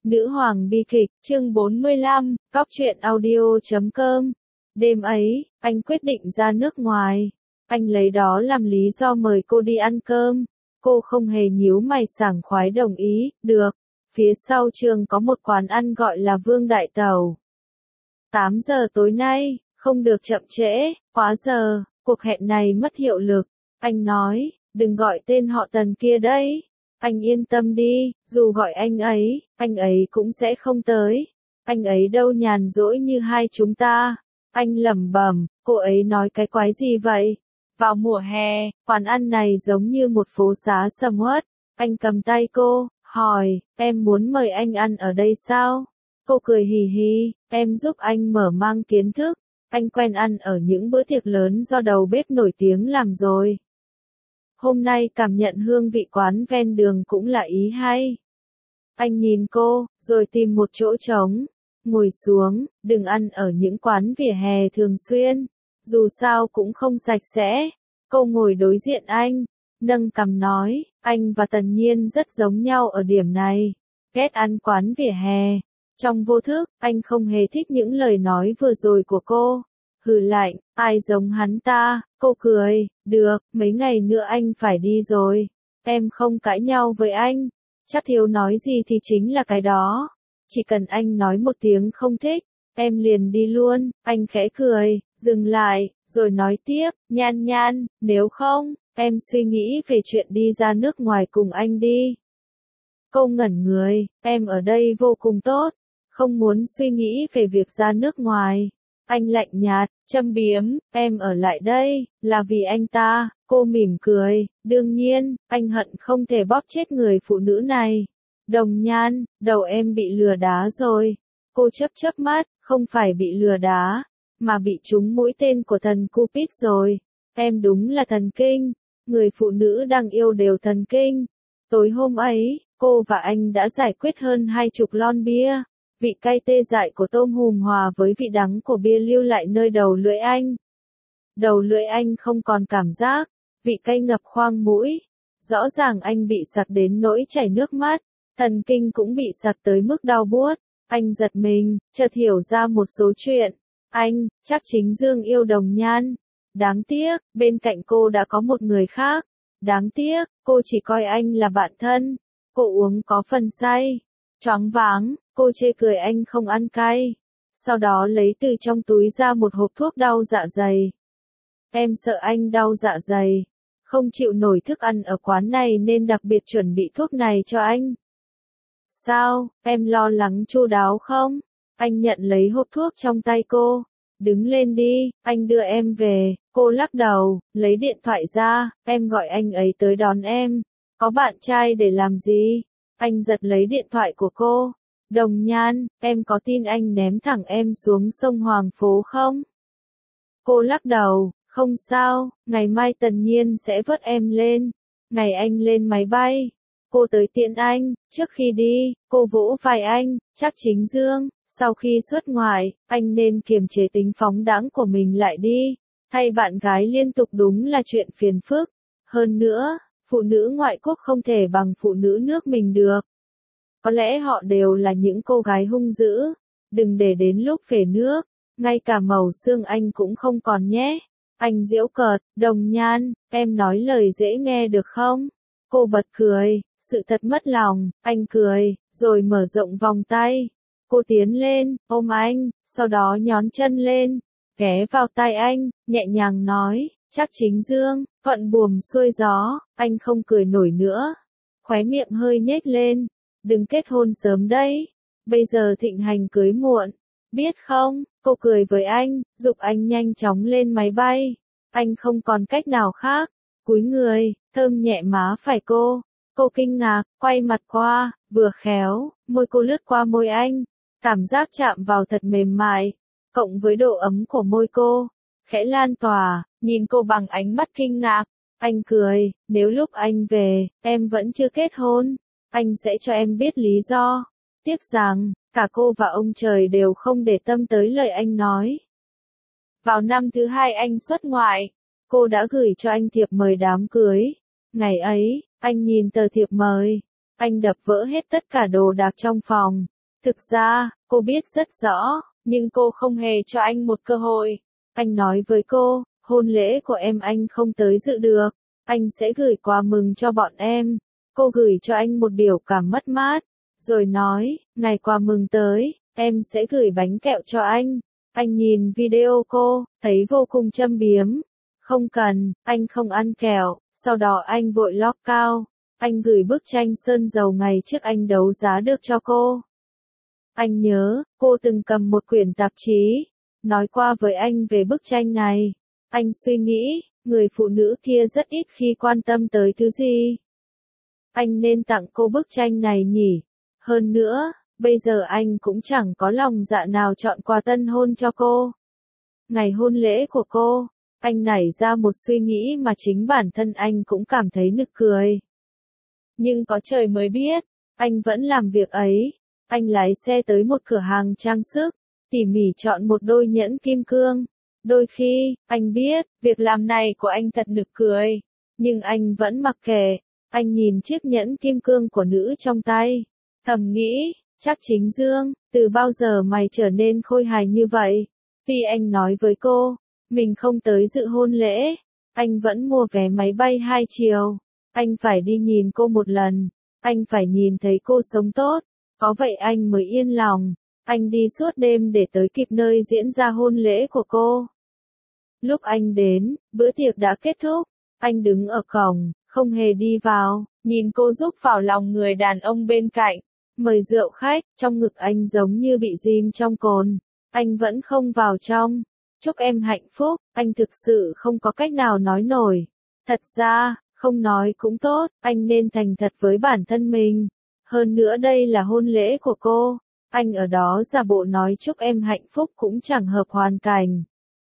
Nữ hoàng bi kịch, chương 45, Cóc truyện audio.com. Đêm ấy, anh quyết định ra nước ngoài. Anh lấy đó làm lý do mời cô đi ăn cơm. Cô không hề nhíu mày, sảng khoái đồng ý, được. Phía sau trường có một quán ăn gọi là Vương Đại Tàu. 8 giờ tối nay, không được chậm trễ, quá giờ, cuộc hẹn này mất hiệu lực. Anh nói, đừng gọi tên họ Tần kia đấy. Anh yên tâm đi, dù gọi anh ấy cũng sẽ không tới. Anh ấy đâu nhàn rỗi như hai chúng ta. Anh lẩm bẩm, cô ấy nói cái quái gì vậy? Vào mùa hè, quán ăn này giống như một phố xá sầm uất. Anh cầm tay cô, hỏi, em muốn mời anh ăn ở đây sao? Cô cười hì hì, em giúp anh mở mang kiến thức. Anh quen ăn ở những bữa tiệc lớn do đầu bếp nổi tiếng làm rồi. Hôm nay cảm nhận hương vị quán ven đường cũng là ý hay. Anh nhìn cô, rồi tìm một chỗ trống. Ngồi xuống, đừng ăn ở những quán vỉa hè thường xuyên. Dù sao cũng không sạch sẽ. Cô ngồi đối diện anh, nâng cằm nói, anh và Tần Nhiên rất giống nhau ở điểm này. Ghét ăn quán vỉa hè. Trong vô thức, anh không hề thích những lời nói vừa rồi của cô. Hừ lạnh, ai giống hắn ta, cô cười, được, mấy ngày nữa anh phải đi rồi. Em không cãi nhau với anh, chắc thiếu nói gì thì chính là cái đó. Chỉ cần anh nói một tiếng không thích, em liền đi luôn. Anh khẽ cười, dừng lại, rồi nói tiếp, Nhan Nhan, nếu không, em suy nghĩ về chuyện đi ra nước ngoài cùng anh đi. Cô ngẩn người, em ở đây vô cùng tốt, không muốn suy nghĩ về việc ra nước ngoài. Anh lạnh nhạt, châm biếm, em ở lại đây, là vì anh ta. Cô mỉm cười, đương nhiên, anh hận không thể bóp chết người phụ nữ này. Đồng Nhan, đầu em bị lừa đá rồi. Cô chớp mắt, không phải bị lừa đá, mà bị trúng mũi tên của thần Cupid rồi. Em đúng là thần kinh, người phụ nữ đang yêu đều thần kinh. Tối hôm ấy, cô và anh đã giải quyết hơn 20 lon bia. Vị cay tê dại của tôm hùm hòa với vị đắng của bia lưu lại nơi đầu lưỡi anh. Đầu lưỡi anh không còn cảm giác, vị cay ngập khoang mũi. Rõ ràng anh bị sặc đến nỗi chảy nước mắt, thần kinh cũng bị sặc tới mức đau buốt. Anh giật mình, chợt hiểu ra một số chuyện. Anh, chắc chính Dương yêu Đồng Nhan. Đáng tiếc, bên cạnh cô đã có một người khác. Đáng tiếc, cô chỉ coi anh là bạn thân. Cô uống có phần say. Choáng váng, cô chê cười anh không ăn cay. Sau đó lấy từ trong túi ra một hộp thuốc đau dạ dày. Em sợ anh đau dạ dày, không chịu nổi thức ăn ở quán này nên đặc biệt chuẩn bị thuốc này cho anh. Sao, em lo lắng chu đáo không? Anh nhận lấy hộp thuốc trong tay cô. Đứng lên đi, anh đưa em về. Cô lắc đầu, lấy điện thoại ra, em gọi anh ấy tới đón em. Có bạn trai để làm gì? Anh giật lấy điện thoại của cô. Đồng Nhan, em có tin anh ném thẳng em xuống sông Hoàng Phố không? Cô lắc đầu, không sao, ngày mai Tần Nhiên sẽ vớt em lên. Ngày anh lên máy bay, cô tới tiễn anh. Trước khi đi, cô vỗ vai anh, chắc chính Dương, sau khi xuất ngoại, anh nên kiềm chế tính phóng đãng của mình lại đi. Thay bạn gái liên tục đúng là chuyện phiền phức. Hơn nữa, phụ nữ ngoại quốc không thể bằng phụ nữ nước mình được. Có lẽ họ đều là những cô gái hung dữ. Đừng để đến lúc về nước, ngay cả màu xương anh cũng không còn nhé. Anh giễu cợt, Đồng Nhan, em nói lời dễ nghe được không? Cô bật cười, sự thật mất lòng. Anh cười, rồi mở rộng vòng tay. Cô tiến lên, ôm anh, sau đó nhón chân lên, ghé vào tai anh, nhẹ nhàng nói, chắc chính Dương, thuận buồm xuôi gió. Anh không cười nổi nữa, khóe miệng hơi nhếch lên. Đừng kết hôn sớm đấy, bây giờ thịnh hành cưới muộn, biết không? Cô cười với anh, giục anh nhanh chóng lên máy bay. Anh không còn cách nào khác, cúi người, thơm nhẹ má phải cô. Cô kinh ngạc, quay mặt qua, vừa khéo, môi cô lướt qua môi anh. Cảm giác chạm vào thật mềm mại, cộng với độ ấm của môi cô, khẽ lan tỏa, nhìn cô bằng ánh mắt kinh ngạc. Anh cười, nếu lúc anh về, em vẫn chưa kết hôn, anh sẽ cho em biết lý do. Tiếc rằng, cả cô và ông trời đều không để tâm tới lời anh nói. Vào năm thứ 2 anh xuất ngoại, cô đã gửi cho anh thiệp mời đám cưới. Ngày ấy, anh nhìn tờ thiệp mời, anh đập vỡ hết tất cả đồ đạc trong phòng. Thực ra, cô biết rất rõ, nhưng cô không hề cho anh một cơ hội. Anh nói với cô, hôn lễ của em anh không tới dự được, anh sẽ gửi quà mừng cho bọn em. Cô gửi cho anh một biểu cảm mất mát, rồi nói, ngày quà mừng tới, em sẽ gửi bánh kẹo cho anh. Anh nhìn video cô, thấy vô cùng châm biếm. Không cần, anh không ăn kẹo. Sau đó anh vội log out. Anh gửi bức tranh sơn dầu ngày trước anh đấu giá được cho cô. Anh nhớ, cô từng cầm một quyển tạp chí, nói qua với anh về bức tranh này. Anh suy nghĩ, người phụ nữ kia rất ít khi quan tâm tới thứ gì. Anh nên tặng cô bức tranh này nhỉ? Hơn nữa, bây giờ anh cũng chẳng có lòng dạ nào chọn quà tân hôn cho cô. Ngày hôn lễ của cô, anh nảy ra một suy nghĩ mà chính bản thân anh cũng cảm thấy nực cười. Nhưng có trời mới biết, anh vẫn làm việc ấy. Anh lái xe tới một cửa hàng trang sức, tỉ mỉ chọn một đôi nhẫn kim cương. Đôi khi, anh biết, việc làm này của anh thật nực cười. Nhưng anh vẫn mặc kệ. Anh nhìn chiếc nhẫn kim cương của nữ trong tay. Thầm nghĩ, chắc chính Dương, từ bao giờ mày trở nên khôi hài như vậy? Khi anh nói với cô, mình không tới dự hôn lễ, anh vẫn mua vé máy bay 2 chiều. Anh phải đi nhìn cô một lần. Anh phải nhìn thấy cô sống tốt. Có vậy anh mới yên lòng. Anh đi suốt đêm để tới kịp nơi diễn ra hôn lễ của cô. Lúc anh đến, bữa tiệc đã kết thúc. Anh đứng ở cổng, không hề đi vào, nhìn cô rúc vào lòng người đàn ông bên cạnh. Mời rượu khách, trong ngực anh giống như bị ghim trong cồn. Anh vẫn không vào trong. Chúc em hạnh phúc, anh thực sự không có cách nào nói nổi. Thật ra, không nói cũng tốt, anh nên thành thật với bản thân mình. Hơn nữa đây là hôn lễ của cô. Anh ở đó giả bộ nói chúc em hạnh phúc cũng chẳng hợp hoàn cảnh.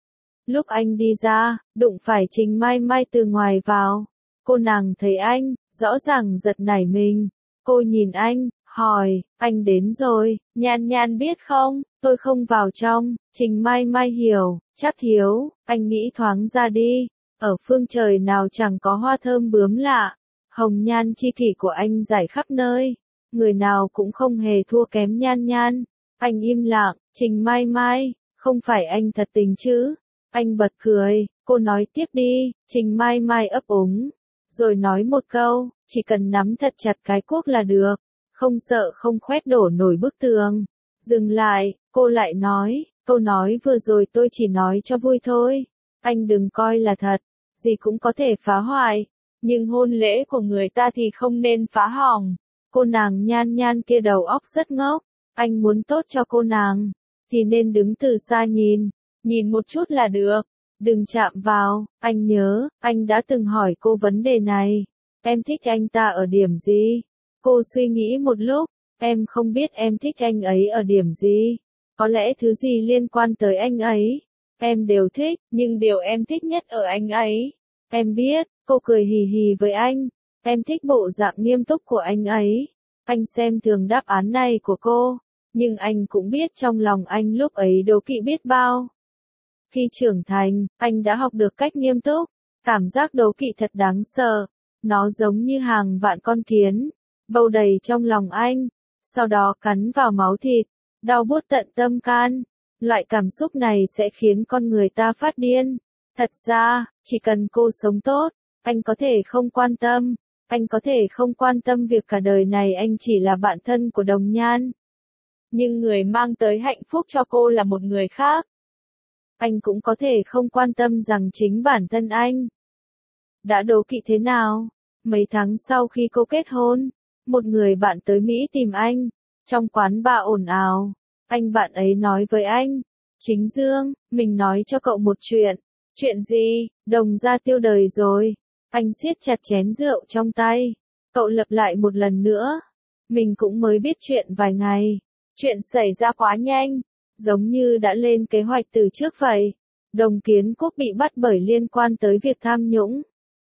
Lúc anh đi ra, đụng phải Trình Mai Mai từ ngoài vào. Cô nàng thấy anh, rõ ràng giật nảy mình. Cô nhìn anh, hỏi, anh đến rồi, Nhan Nhan biết không, tôi không vào trong. Trình Mai Mai hiểu, chắc thiếu, anh nghĩ thoáng ra đi. Ở phương trời nào chẳng có hoa thơm bướm lạ. Hồng nhan chi kỷ của anh rải khắp nơi. Người nào cũng không hề thua kém Nhan Nhan. Anh im lặng, Trình Mai Mai, không phải anh thật tình chứ? Anh bật cười, cô nói tiếp đi. Trình Mai Mai ấp úng, rồi nói một câu, chỉ cần nắm thật chặt cái cuốc là được, không sợ không khoét đổ nổi bức tường. Dừng lại, cô lại nói, câu nói vừa rồi tôi chỉ nói cho vui thôi. Anh đừng coi là thật, gì cũng có thể phá hoại, nhưng hôn lễ của người ta thì không nên phá hỏng. Cô nàng Nhan Nhan kia đầu óc rất ngốc, anh muốn tốt cho cô nàng, thì nên đứng từ xa nhìn một chút là được, đừng chạm vào. Anh nhớ, anh đã từng hỏi cô vấn đề này, em thích anh ta ở điểm gì? Cô suy nghĩ một lúc, em không biết em thích anh ấy ở điểm gì, có lẽ thứ gì liên quan tới anh ấy, em đều thích, nhưng điều em thích nhất ở anh ấy, em biết. Cô cười hì hì với anh, em thích bộ dạng nghiêm túc của anh ấy. Anh xem thường đáp án này của cô, nhưng anh cũng biết trong lòng anh lúc ấy đố kỵ biết bao. Khi trưởng thành, anh đã học được cách nghiêm túc. Cảm giác đố kỵ thật đáng sợ. Nó giống như hàng vạn con kiến, bâu đầy trong lòng anh, sau đó cắn vào máu thịt, đau buốt tận tâm can. Loại cảm xúc này sẽ khiến con người ta phát điên. Thật ra, chỉ cần cô sống tốt, anh có thể không quan tâm. Anh có thể không quan tâm việc cả đời này anh chỉ là bạn thân của Đồng Nhan. Nhưng người mang tới hạnh phúc cho cô là một người khác. Anh cũng có thể không quan tâm rằng chính bản thân anh đã đố kỵ thế nào. Mấy tháng sau khi cô kết hôn, một người bạn tới Mỹ tìm anh. Trong quán bar ồn ào, anh bạn ấy nói với anh, Chính Dương, mình nói cho cậu một chuyện. Chuyện gì? Đồng Gia tiêu đời rồi. Anh siết chặt chén rượu trong tay. Cậu lặp lại một lần nữa. Mình cũng mới biết chuyện vài ngày. Chuyện xảy ra quá nhanh, giống như đã lên kế hoạch từ trước vậy. Đồng Kiến Quốc bị bắt bởi liên quan tới việc tham nhũng.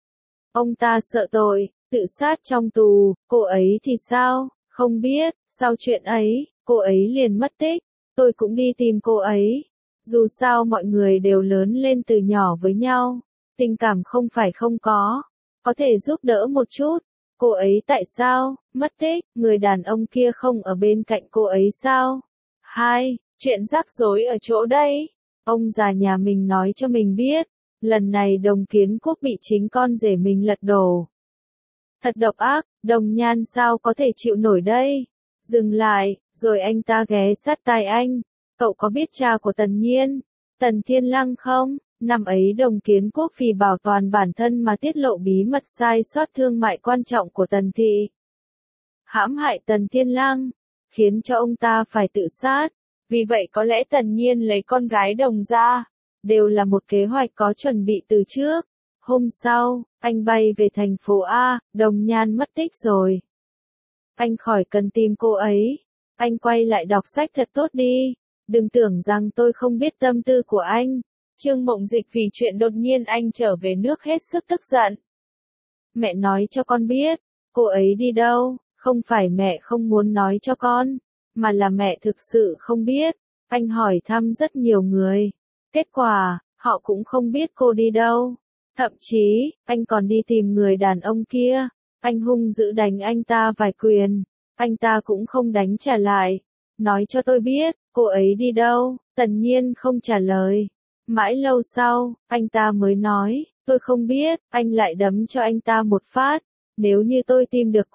Ông ta sợ tội, tự sát trong tù. Cô ấy thì sao? Không biết. Sau chuyện ấy, cô ấy liền mất tích. Tôi cũng đi tìm cô ấy. Dù sao mọi người đều lớn lên từ nhỏ với nhau. Tình cảm không phải không có thể giúp đỡ một chút. Cô ấy tại sao mất tích? Người đàn ông kia không ở bên cạnh cô ấy sao? 2. Chuyện rắc rối ở chỗ đây. Ông già nhà mình nói cho mình biết, lần này Đồng Kiến Quốc bị chính con rể mình lật đổ. Thật độc ác, Đồng Nhan sao có thể chịu nổi đây? Dừng lại, rồi anh ta ghé sát tai anh. Cậu có biết cha của Tần Nhiên, Tần Thiên Lăng không? Năm ấy Đồng Kiến Quốc vì bảo toàn bản thân mà tiết lộ bí mật sai sót thương mại quan trọng của Tần Thị. Hãm hại Tần Thiên Lăng, khiến cho ông ta phải tự sát. Vì vậy có lẽ Tần Nhiên lấy con gái Đồng ra, đều là một kế hoạch có chuẩn bị từ trước. Hôm sau, anh bay về thành phố A, Đồng Nhan mất tích rồi. Anh khỏi cần tìm cô ấy. Anh quay lại đọc sách thật tốt đi. Đừng tưởng rằng tôi không biết tâm tư của anh. Trương Mộng Dịch vì chuyện đột nhiên anh trở về nước hết sức tức giận. Mẹ nói cho con biết, cô ấy đi đâu, không phải mẹ không muốn nói cho con, mà là mẹ thực sự không biết. Anh hỏi thăm rất nhiều người. Kết quả, họ cũng không biết cô đi đâu. Thậm chí, anh còn đi tìm người đàn ông kia. Anh hung dữ đánh anh ta vài quyền. Anh ta cũng không đánh trả lại. Nói cho tôi biết, cô ấy đi đâu? Tần Nhiên không trả lời. Mãi lâu sau, anh ta mới nói, tôi không biết. Anh lại đấm cho anh ta một phát. Nếu như tôi tìm được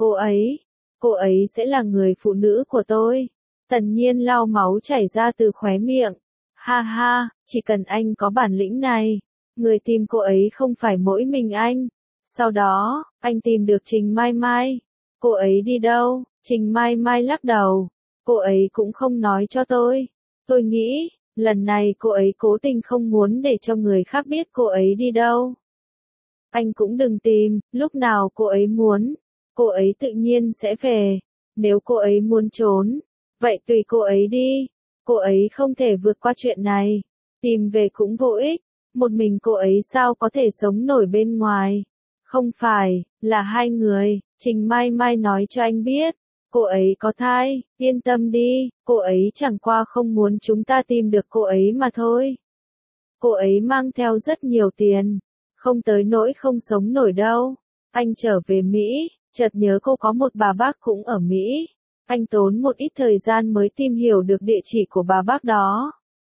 cô ấy sẽ là người phụ nữ của tôi. Tần Nhiên lau máu chảy ra từ khóe miệng. Ha ha, chỉ cần anh có bản lĩnh này, người tìm cô ấy không phải mỗi mình anh. Sau đó, anh tìm được Trình Mai Mai. Cô ấy đi đâu? Trình Mai Mai lắc đầu. Cô ấy cũng không nói cho tôi. Tôi nghĩ, lần này cô ấy cố tình không muốn để cho người khác biết cô ấy đi đâu. Anh cũng đừng tìm, lúc nào cô ấy muốn, cô ấy tự nhiên sẽ về. Nếu cô ấy muốn trốn, vậy tùy cô ấy đi. Cô ấy không thể vượt qua chuyện này. Tìm về cũng vô ích. Một mình cô ấy sao có thể sống nổi bên ngoài. Không phải, là hai người. Trình Mai Mai nói cho anh biết. Cô ấy có thai, yên tâm đi. Cô ấy chẳng qua không muốn chúng ta tìm được cô ấy mà thôi. Cô ấy mang theo rất nhiều tiền. Không tới nỗi không sống nổi đâu. Anh trở về Mỹ, chợt nhớ cô có một bà bác cũng ở Mỹ. Anh tốn một ít thời gian mới tìm hiểu được địa chỉ của bà bác đó.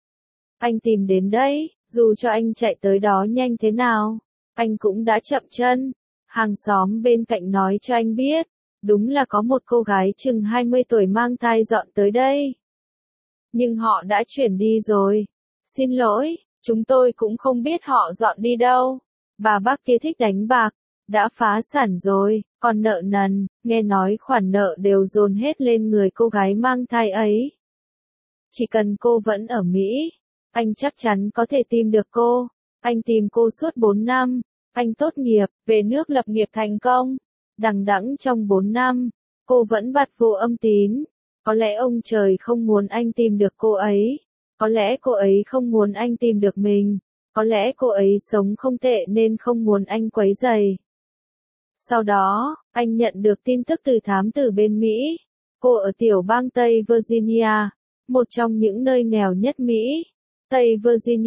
Anh tìm đến đấy, dù cho anh chạy tới đó nhanh thế nào, anh cũng đã chậm chân. Hàng xóm bên cạnh nói cho anh biết, đúng là có một cô gái chừng 20 tuổi mang thai dọn tới đây. Nhưng họ đã chuyển đi rồi. Xin lỗi, chúng tôi cũng không biết họ dọn đi đâu. Bà bác kia thích đánh bạc, đã phá sản rồi, còn nợ nần, nghe nói khoản nợ đều dồn hết lên người cô gái mang thai ấy. Chỉ cần cô vẫn ở Mỹ, anh chắc chắn có thể tìm được cô. Anh tìm cô suốt 4 năm, anh tốt nghiệp, về nước lập nghiệp thành công. Đằng đẵng trong 4 năm, cô vẫn bặt vô âm tín. Có lẽ ông trời không muốn anh tìm được cô ấy. Có lẽ cô ấy không muốn anh tìm được mình. Có lẽ cô ấy sống không tệ nên không muốn anh quấy rầy. Sau đó, anh nhận được tin tức từ thám tử bên Mỹ. Cô ở tiểu bang Tây Virginia, một trong những nơi nghèo nhất Mỹ. Tây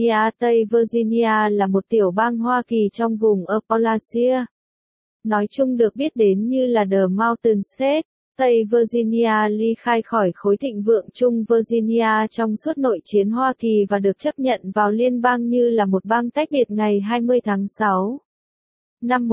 Virginia là một tiểu bang Hoa Kỳ trong vùng Appalachia. Nói chung được biết đến như là The Mountain State. Tây Virginia ly khai khỏi khối thịnh vượng Trung Virginia trong suốt nội chiến Hoa Kỳ và được chấp nhận vào liên bang như là một bang tách biệt ngày 20 tháng 6. Năm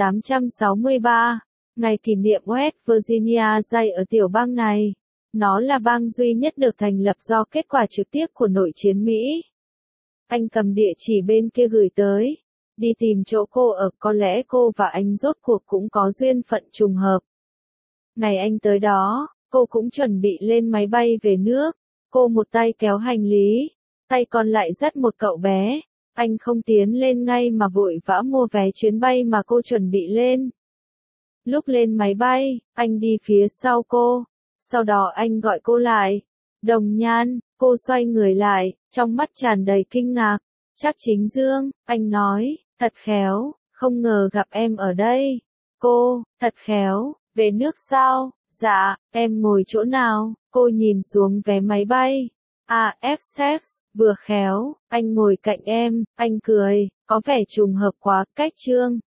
1863, ngày kỷ niệm West Virginia Day ở tiểu bang này. Nó là bang duy nhất được thành lập do kết quả trực tiếp của nội chiến Mỹ. Anh cầm địa chỉ bên kia gửi tới. Đi tìm chỗ cô ở, có lẽ cô và anh rốt cuộc cũng có duyên phận trùng hợp. Ngày anh tới đó, cô cũng chuẩn bị lên máy bay về nước. Cô một tay kéo hành lý, tay còn lại dắt một cậu bé. Anh không tiến lên ngay mà vội vã mua vé chuyến bay mà cô chuẩn bị lên. Lúc lên máy bay, anh đi phía sau cô. Sau đó anh gọi cô lại. Đồng Nhan, cô xoay người lại, trong mắt tràn đầy kinh ngạc. Chắc Chính Dương, anh nói, thật khéo, không ngờ gặp em ở đây. Cô, thật khéo, về nước sao? Dạ, em ngồi chỗ nào? Cô nhìn xuống vé máy bay. À, F6, vừa khéo, anh ngồi cạnh em, anh cười, có vẻ trùng hợp quá, cách Trương.